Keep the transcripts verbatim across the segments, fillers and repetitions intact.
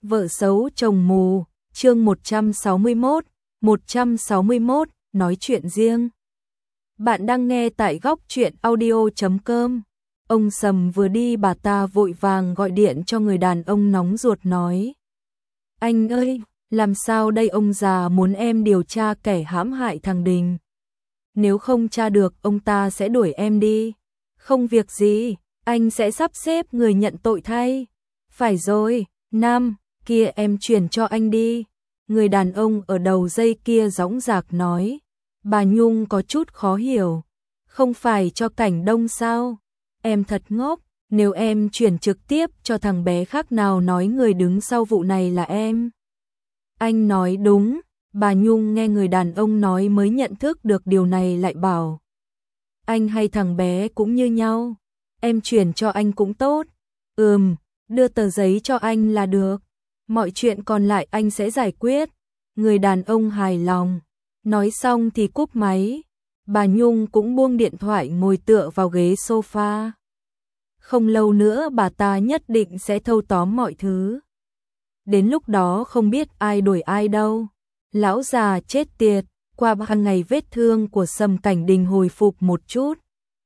Vợ xấu chồng mù, chương một trăm sáu mươi mốt, một trăm sáu mươi mốt, nói chuyện riêng. Bạn đang nghe tại góc truyện audio chấm com. Ông Sầm vừa đi bà ta vội vàng gọi điện cho người đàn ông nóng ruột nói. Anh ơi, làm sao đây, ông già muốn em điều tra kẻ hãm hại thằng Đình. Nếu không tra được ông ta sẽ đuổi em đi. Không việc gì, anh sẽ sắp xếp người nhận tội thay. Phải rồi, Nam, kia em chuyển cho anh đi. Người đàn ông ở đầu dây kia dõng dạc nói. Bà Nhung có chút khó hiểu. Không phải cho Cảnh Đông sao? Em thật ngốc, nếu em chuyển trực tiếp cho thằng bé khác nào nói người đứng sau vụ này là em. Anh nói đúng, bà Nhung nghe người đàn ông nói mới nhận thức được điều này, lại bảo. Anh hay thằng bé cũng như nhau, em chuyển cho anh cũng tốt. Ừm, đưa tờ giấy cho anh là được, mọi chuyện còn lại anh sẽ giải quyết. Người đàn ông hài lòng, nói xong thì cúp máy. Bà Nhung cũng buông điện thoại ngồi tựa vào ghế sofa. Không lâu nữa bà ta nhất định sẽ thâu tóm mọi thứ. Đến lúc đó không biết ai đuổi ai đâu. Lão già chết tiệt, qua ba ngày vết thương của Sầm Cảnh Đình hồi phục một chút.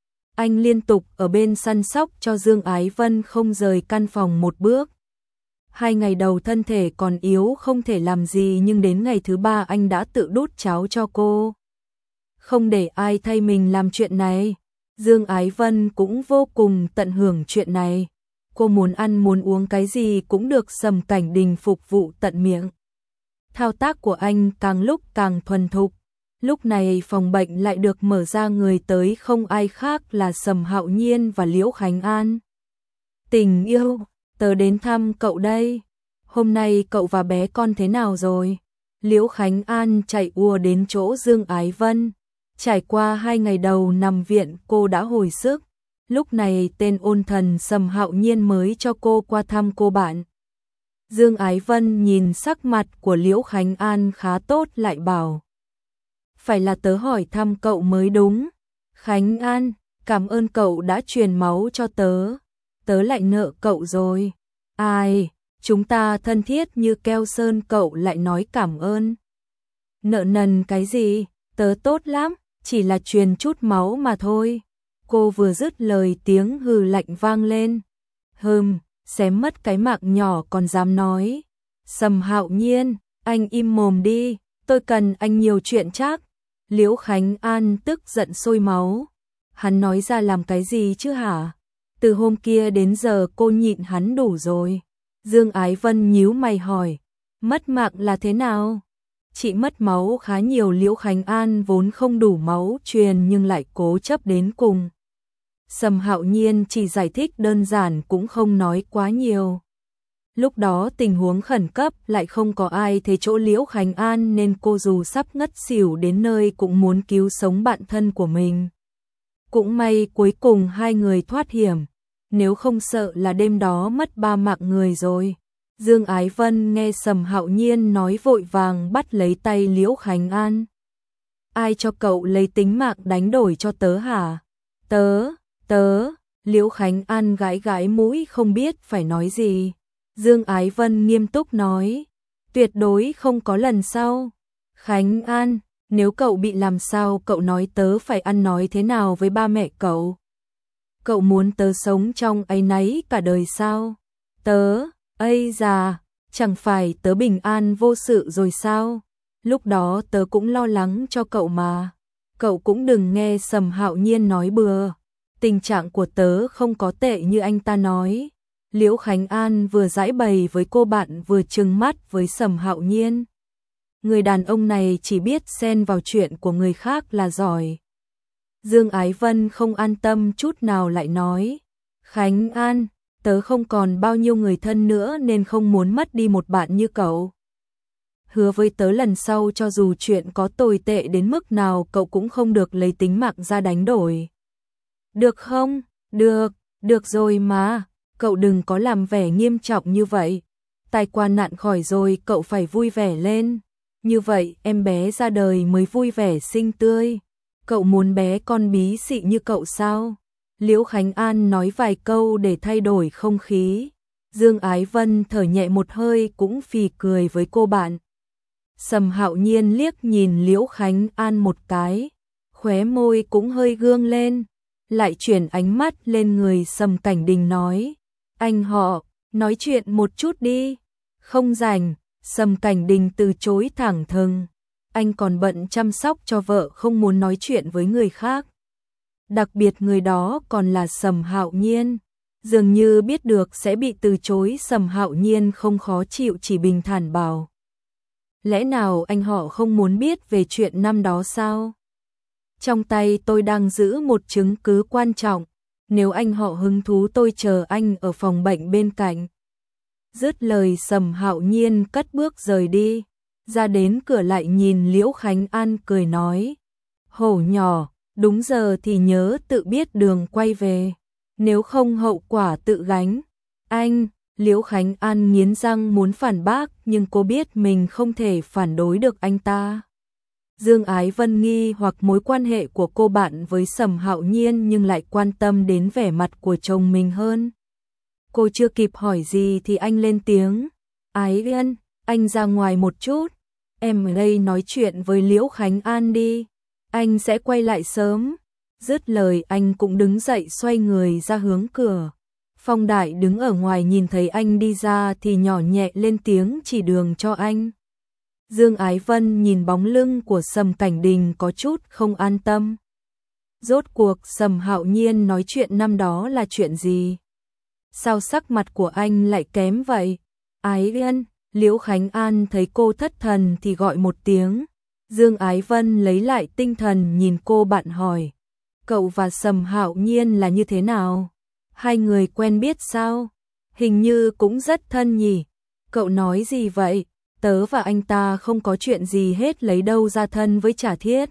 Anh liên tục ở bên săn sóc cho Dương Ái Vân không rời căn phòng một bước. Hai ngày đầu thân thể còn yếu không thể làm gì, nhưng đến ngày thứ ba anh đã tự đút cháo cho cô. Không để ai thay mình làm chuyện này. Dương Ái Vân cũng vô cùng tận hưởng chuyện này. Cô muốn ăn muốn uống cái gì cũng được Sầm Cảnh Đình phục vụ tận miệng. Thao tác của anh càng lúc càng thuần thục. Lúc này phòng bệnh lại được mở ra, người tới không ai khác là Sầm Hạo Nhiên và Liễu Khánh An. Tình yêu, tớ đến thăm cậu đây. Hôm nay cậu và bé con thế nào rồi? Liễu Khánh An chạy ùa đến chỗ Dương Ái Vân. Trải qua hai ngày đầu nằm viện cô đã hồi sức. Lúc này tên ôn thần Sầm Hạo Nhiên mới cho cô qua thăm cô bạn. Dương Ái Vân nhìn sắc mặt của Liễu Khánh An khá tốt lại bảo. Phải là tớ hỏi thăm cậu mới đúng. Khánh An, cảm ơn cậu đã truyền máu cho tớ. Tớ lại nợ cậu rồi. Ai, chúng ta thân thiết như keo sơn, cậu lại nói cảm ơn. Nợ nần cái gì, tớ tốt lắm, chỉ là truyền chút máu mà thôi. Cô vừa dứt lời tiếng hừ lạnh vang lên. Hừm, xém mất cái mạng nhỏ còn dám nói. Sầm Hạo Nhiên, anh im mồm đi, tôi cần anh nhiều chuyện chắc. Liễu Khánh An tức giận sôi máu. Hắn nói ra làm cái gì chứ hả? Từ hôm kia đến giờ cô nhịn hắn đủ rồi. Dương Ái Vân nhíu mày hỏi. Mất mạng là thế nào? Chị mất máu khá nhiều. Liễu Khánh An vốn không đủ máu truyền nhưng lại cố chấp đến cùng. Sầm Hạo Nhiên chỉ giải thích đơn giản cũng không nói quá nhiều. Lúc đó tình huống khẩn cấp, lại không có ai thấy chỗ Liễu Khánh An nên cô dù sắp ngất xỉu đến nơi cũng muốn cứu sống bạn thân của mình. Cũng may cuối cùng hai người thoát hiểm, nếu không sợ là đêm đó mất ba mạng người rồi. Dương Ái Vân nghe Sầm Hạo Nhiên nói vội vàng bắt lấy tay Liễu Khánh An. Ai cho cậu lấy tính mạng đánh đổi cho tớ hả? Tớ, tớ, Liễu Khánh An gãi gãi mũi không biết phải nói gì. Dương Ái Vân nghiêm túc nói, tuyệt đối không có lần sau. Khánh An, nếu cậu bị làm sao cậu nói tớ phải ăn nói thế nào với ba mẹ cậu? Cậu muốn tớ sống trong áy náy cả đời sao? Tớ, ây già, chẳng phải tớ bình an vô sự rồi sao? Lúc đó tớ cũng lo lắng cho cậu mà. Cậu cũng đừng nghe Sầm Hạo Nhiên nói bừa. Tình trạng của tớ không có tệ như anh ta nói. Liễu Khánh An vừa giãi bày với cô bạn vừa trừng mắt với Sầm Hạo Nhiên. Người đàn ông này chỉ biết xen vào chuyện của người khác là giỏi. Dương Ái Vân không an tâm chút nào lại nói. Khánh An, tớ không còn bao nhiêu người thân nữa nên không muốn mất đi một bạn như cậu. Hứa với tớ lần sau cho dù chuyện có tồi tệ đến mức nào cậu cũng không được lấy tính mạng ra đánh đổi. Được không? Được, được rồi mà. Cậu đừng có làm vẻ nghiêm trọng như vậy. Tai qua nạn khỏi rồi cậu phải vui vẻ lên. Như vậy em bé ra đời mới vui vẻ xinh tươi. Cậu muốn bé con bí xị như cậu sao? Liễu Khánh An nói vài câu để thay đổi không khí. Dương Ái Vân thở nhẹ một hơi cũng phì cười với cô bạn. Sầm Hạo Nhiên liếc nhìn Liễu Khánh An một cái, khóe môi cũng hơi gương lên, lại chuyển ánh mắt lên người Sầm Cảnh Đình nói, anh họ, nói chuyện một chút đi. Không rảnh. Sầm Cảnh Đình từ chối thẳng thừng, anh còn bận chăm sóc cho vợ không muốn nói chuyện với người khác. Đặc biệt người đó còn là Sầm Hạo Nhiên, dường như biết được sẽ bị từ chối. Sầm Hạo Nhiên không khó chịu, chỉ bình thản bảo, lẽ nào anh họ không muốn biết về chuyện năm đó sao? Trong tay tôi đang giữ một chứng cứ quan trọng, nếu anh họ hứng thú tôi chờ anh ở phòng bệnh bên cạnh. Dứt lời Sầm Hạo Nhiên cất bước rời đi, ra đến cửa lại nhìn Liễu Khánh An cười nói, hổ nhỏ, đúng giờ thì nhớ tự biết đường quay về, nếu không hậu quả tự gánh. Anh, Liễu Khánh An nghiến răng muốn phản bác nhưng cô biết mình không thể phản đối được anh ta. Dương Ái Vân nghi hoặc mối quan hệ của cô bạn với Sầm Hạo Nhiên nhưng lại quan tâm đến vẻ mặt của chồng mình hơn. Cô chưa kịp hỏi gì thì anh lên tiếng, Ái Vân, anh ra ngoài một chút, em ở đây nói chuyện với Liễu Khánh An đi, anh sẽ quay lại sớm. Dứt lời anh cũng đứng dậy xoay người ra hướng cửa. Phong Đại đứng ở ngoài nhìn thấy anh đi ra thì nhỏ nhẹ lên tiếng chỉ đường cho anh. Dương Ái Vân nhìn bóng lưng của Sầm Cảnh Đình có chút không an tâm. Rốt cuộc Sầm Hạo Nhiên nói chuyện năm đó là chuyện gì? Sao sắc mặt của anh lại kém vậy? Ái Vân, Liễu Khánh An thấy cô thất thần thì gọi một tiếng. Dương Ái Vân lấy lại tinh thần nhìn cô bạn hỏi, cậu và Sầm Hạo Nhiên là như thế nào? Hai người quen biết sao? Hình như cũng rất thân nhỉ? Cậu nói gì vậy? Tớ và anh ta không có chuyện gì hết, lấy đâu ra thân với Trà Thiết.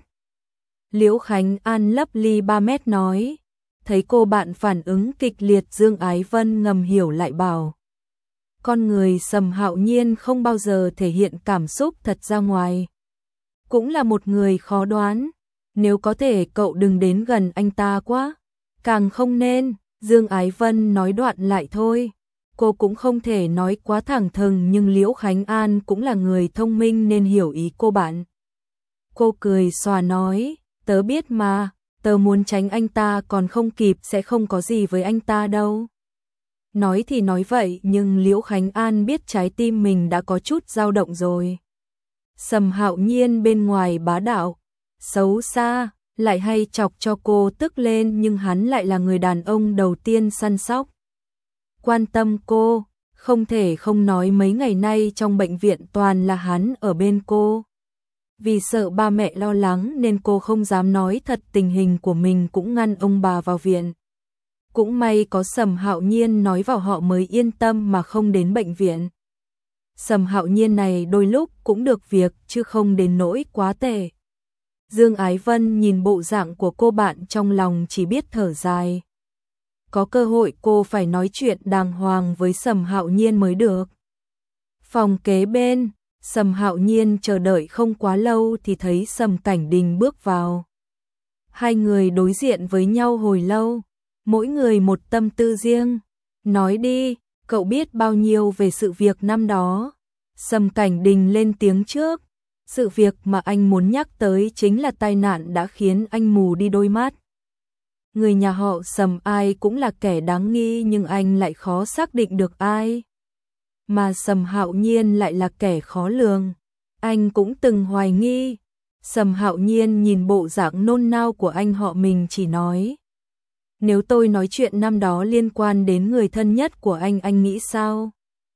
Liễu Khánh An lấp ly ba mét nói. Thấy cô bạn phản ứng kịch liệt, Dương Ái Vân ngầm hiểu lại bảo, con người Sầm Hạo Nhiên không bao giờ thể hiện cảm xúc thật ra ngoài. Cũng là một người khó đoán, nếu có thể cậu đừng đến gần anh ta quá, càng không nên. Dương Ái Vân nói đoạn lại thôi, cô cũng không thể nói quá thẳng thừng nhưng Liễu Khánh An cũng là người thông minh nên hiểu ý cô bạn. Cô cười xòa nói, tớ biết mà, tớ muốn tránh anh ta còn không kịp, sẽ không có gì với anh ta đâu. Nói thì nói vậy nhưng Liễu Khánh An biết trái tim mình đã có chút dao động rồi. Sầm Hạo Nhiên bên ngoài bá đạo, xấu xa, lại hay chọc cho cô tức lên nhưng hắn lại là người đàn ông đầu tiên săn sóc, quan tâm cô, không thể không nói mấy ngày nay trong bệnh viện toàn là hắn ở bên cô. Vì sợ ba mẹ lo lắng nên cô không dám nói thật tình hình của mình, cũng ngăn ông bà vào viện. Cũng may có Sầm Hạo Nhiên nói vào họ mới yên tâm mà không đến bệnh viện. Sầm Hạo Nhiên này đôi lúc cũng được việc chứ không đến nỗi quá tệ. Dương Ái Vân nhìn bộ dạng của cô bạn trong lòng chỉ biết thở dài. Có cơ hội cô phải nói chuyện đàng hoàng với Sầm Hạo Nhiên mới được. Phòng kế bên, Sầm Hạo Nhiên chờ đợi không quá lâu thì thấy Sầm Cảnh Đình bước vào. Hai người đối diện với nhau hồi lâu, mỗi người một tâm tư riêng. Nói đi, cậu biết bao nhiêu về sự việc năm đó? Sầm Cảnh Đình lên tiếng trước. Sự việc mà anh muốn nhắc tới chính là tai nạn đã khiến anh mù đi đôi mắt. Người nhà họ Sầm ai cũng là kẻ đáng nghi nhưng anh lại khó xác định được ai. Mà Sầm Hạo Nhiên lại là kẻ khó lường. Anh cũng từng hoài nghi. Sầm Hạo Nhiên nhìn bộ dạng nôn nao của anh họ mình chỉ nói, nếu tôi nói chuyện năm đó liên quan đến người thân nhất của anh, anh nghĩ sao?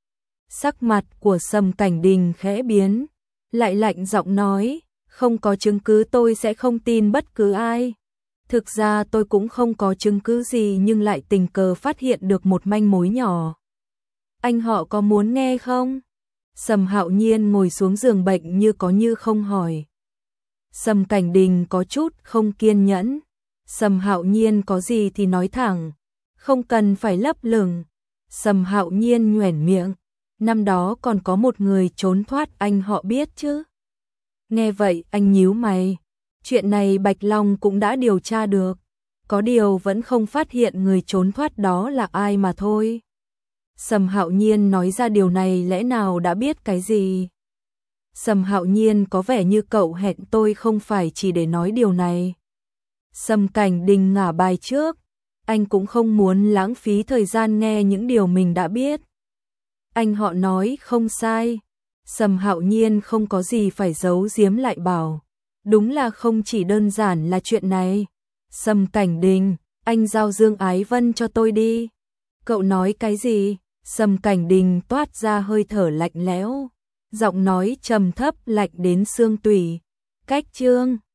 Sắc mặt của Sầm Cảnh Đình khẽ biến, lại lạnh giọng nói, không có chứng cứ tôi sẽ không tin bất cứ ai. Thực ra tôi cũng không có chứng cứ gì nhưng lại tình cờ phát hiện được một manh mối nhỏ. Anh họ có muốn nghe không? Sầm Hạo Nhiên ngồi xuống giường bệnh như có như không hỏi. Sầm Cảnh Đình có chút không kiên nhẫn. Sầm Hạo Nhiên có gì thì nói thẳng, không cần phải lấp lửng. Sầm Hạo Nhiên nhoẻn miệng, năm đó còn có một người trốn thoát, anh họ biết chứ? Nghe vậy anh nhíu mày, chuyện này Bạch Long cũng đã điều tra được, có điều vẫn không phát hiện người trốn thoát đó là ai mà thôi. Sầm Hạo Nhiên nói ra điều này lẽ nào đã biết cái gì? Sầm Hạo Nhiên có vẻ như cậu hẹn tôi không phải chỉ để nói điều này. Sầm Cảnh Đình ngả bài trước, anh cũng không muốn lãng phí thời gian nghe những điều mình đã biết. Anh họ nói không sai. Sầm Hạo Nhiên không có gì phải giấu giếm lại bảo. Đúng là không chỉ đơn giản là chuyện này. Sầm Cảnh Đình, anh giao Dương Ái Vân cho tôi đi. Cậu nói cái gì? Sầm Cảnh Đình toát ra hơi thở lạnh lẽo, giọng nói trầm thấp lạnh đến xương tủy. Cách Trương